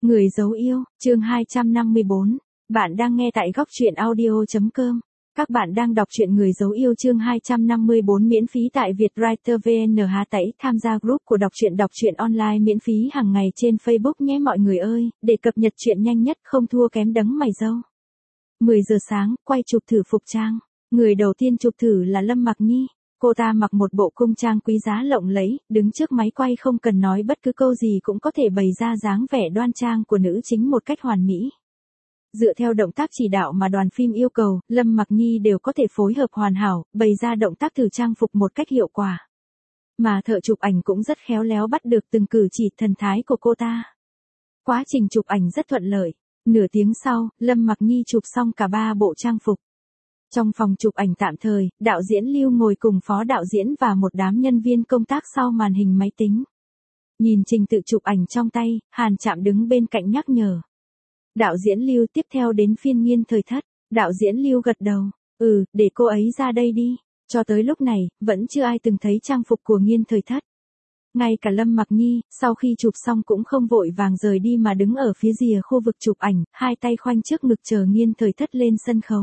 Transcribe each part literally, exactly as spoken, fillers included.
Người dấu yêu, chương hai trăm năm mươi bốn. Bạn đang nghe tại góc truyện audio chấm com. Các bạn đang đọc truyện Người dấu yêu chương hai trăm năm mươi bốn miễn phí tại Vietwriter vê en. Há tẩy tham gia group của đọc truyện đọc truyện online miễn phí hàng ngày trên Facebook nhé mọi người ơi, để cập nhật truyện nhanh nhất không thua kém đấng mày râu. mười giờ sáng, quay chụp thử phục trang. Người đầu tiên chụp thử là Lâm Mặc Nhi. Cô ta mặc một bộ cung trang quý giá lộng lẫy, đứng trước máy quay không cần nói bất cứ câu gì cũng có thể bày ra dáng vẻ đoan trang của nữ chính một cách hoàn mỹ. Dựa theo động tác chỉ đạo mà đoàn phim yêu cầu, Lâm Mặc Nhi đều có thể phối hợp hoàn hảo, bày ra động tác thử trang phục một cách hiệu quả. Mà thợ chụp ảnh cũng rất khéo léo bắt được từng cử chỉ thần thái của cô ta. Quá trình chụp ảnh rất thuận lợi. Nửa tiếng sau, Lâm Mặc Nhi chụp xong cả ba bộ trang phục. Trong phòng chụp ảnh tạm thời, đạo diễn Lưu ngồi cùng phó đạo diễn và một đám nhân viên công tác sau màn hình máy tính. Nhìn trình tự chụp ảnh trong tay, Hàn Trạm đứng bên cạnh nhắc nhở. Đạo diễn Lưu tiếp theo đến phiên Nghiên Thời Thất. Đạo diễn Lưu gật đầu. Ừ, để cô ấy ra đây đi. Cho tới lúc này, vẫn chưa ai từng thấy trang phục của Nghiên Thời Thất. Ngay cả Lâm Mặc Nhi, sau khi chụp xong cũng không vội vàng rời đi mà đứng ở phía rìa khu vực chụp ảnh, hai tay khoanh trước ngực chờ Nghiên Thời Thất lên sân khấu.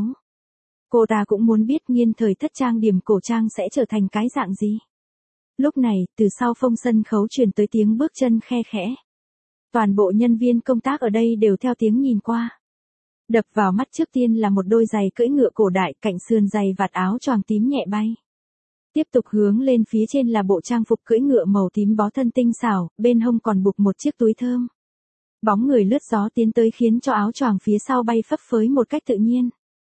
Cô ta cũng muốn biết Nghiên Thời Thất trang điểm cổ trang sẽ trở thành cái dạng gì. Lúc này, từ sau phông sân khấu truyền tới tiếng bước chân khe khẽ. Toàn bộ nhân viên công tác ở đây đều theo tiếng nhìn qua. Đập vào mắt trước tiên là một đôi giày cưỡi ngựa cổ đại, cạnh sườn giày vạt áo choàng tím nhẹ bay. Tiếp tục hướng lên phía trên là bộ trang phục cưỡi ngựa màu tím bó thân tinh xảo, bên hông còn buộc một chiếc túi thơm. Bóng người lướt gió tiến tới khiến cho áo choàng phía sau bay phấp phới một cách tự nhiên.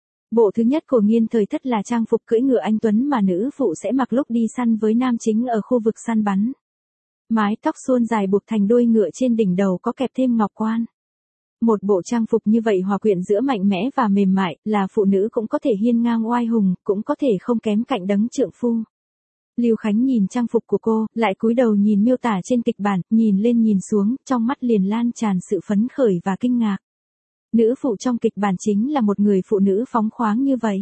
Bộ thứ nhất của Nghiên Thời Thất là trang phục cưỡi ngựa anh tuấn mà nữ phụ sẽ mặc lúc đi săn với nam chính ở khu vực săn bắn. Mái tóc suôn dài buộc thành đuôi ngựa, trên đỉnh đầu có kẹp thêm ngọc quan. Một bộ trang phục như vậy hòa quyện giữa mạnh mẽ và mềm mại, là phụ nữ cũng có thể hiên ngang oai hùng, cũng có thể không kém cạnh đấng trượng phu. Lưu Khánh nhìn trang phục của cô, lại cúi đầu nhìn miêu tả trên kịch bản, nhìn lên nhìn xuống, trong mắt liền lan tràn sự phấn khởi và kinh ngạc. Nữ phụ trong kịch bản chính là một người phụ nữ phóng khoáng như vậy.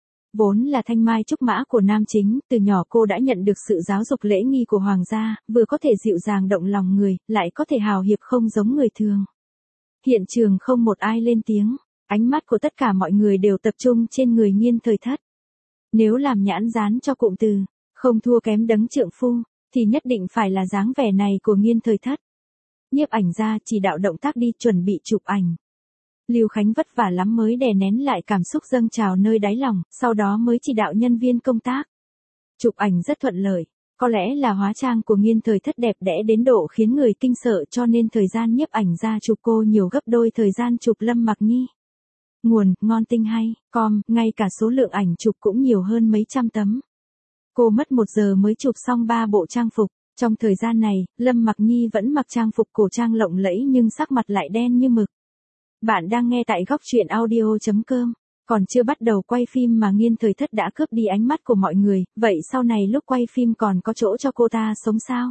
Vốn là thanh mai trúc mã của nam chính, từ nhỏ cô đã nhận được sự giáo dục lễ nghi của hoàng gia, vừa có thể dịu dàng động lòng người, lại có thể hào hiệp không giống người thường. Hiện trường không một ai lên tiếng, ánh mắt của tất cả mọi người đều tập trung trên người Nghiên Thời Thất. Nếu làm nhãn dán cho cụm từ, không thua kém đấng trượng phu, thì nhất định phải là dáng vẻ này của Nghiên Thời Thất. Nhiếp ảnh gia chỉ đạo động tác đi chuẩn bị chụp ảnh. Lưu Khánh vất vả lắm mới đè nén lại cảm xúc dâng trào nơi đáy lòng, sau đó mới chỉ đạo nhân viên công tác. Chụp ảnh rất thuận lợi, có lẽ là hóa trang của Nghiên Thời Thất đẹp đẽ đến độ khiến người kinh sợ, cho nên thời gian nhiếp ảnh ra chụp cô nhiều gấp đôi thời gian chụp Lâm Mặc Nhi. Nguồn, ngon tinh hay, com, ngay cả số lượng ảnh chụp cũng nhiều hơn mấy trăm tấm. Cô mất một giờ mới chụp xong ba bộ trang phục. Trong thời gian này, Lâm Mặc Nhi vẫn mặc trang phục cổ trang lộng lẫy nhưng sắc mặt lại đen như mực. Bạn đang nghe tại góc truyện audio chấm com. Còn chưa bắt đầu quay phim mà Nghiên Thời Thất đã cướp đi ánh mắt của mọi người, vậy sau này lúc quay phim còn có chỗ cho cô ta sống sao?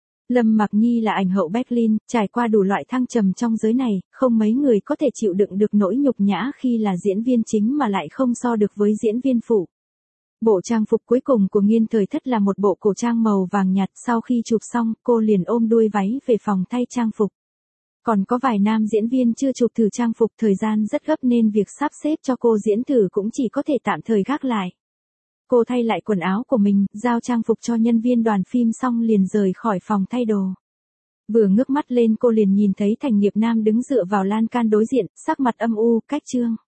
Lâm Mặc Nhi là ảnh hậu Berlin, trải qua đủ loại thăng trầm trong giới này, không mấy người có thể chịu đựng được nỗi nhục nhã khi là diễn viên chính mà lại không so được với diễn viên phụ. Bộ trang phục cuối cùng của Nghiên Thời Thất là một bộ cổ trang màu vàng nhạt, sau khi chụp xong, cô liền ôm đuôi váy về phòng thay trang phục. Còn có vài nam diễn viên chưa chụp thử trang phục, thời gian rất gấp nên việc sắp xếp cho cô diễn thử cũng chỉ có thể tạm thời gác lại. Cô thay lại quần áo của mình, giao trang phục cho nhân viên đoàn phim xong liền rời khỏi phòng thay đồ. Vừa ngước mắt lên cô liền nhìn thấy Thành Nghiệp Nam đứng dựa vào lan can đối diện, sắc mặt âm u, cách trương.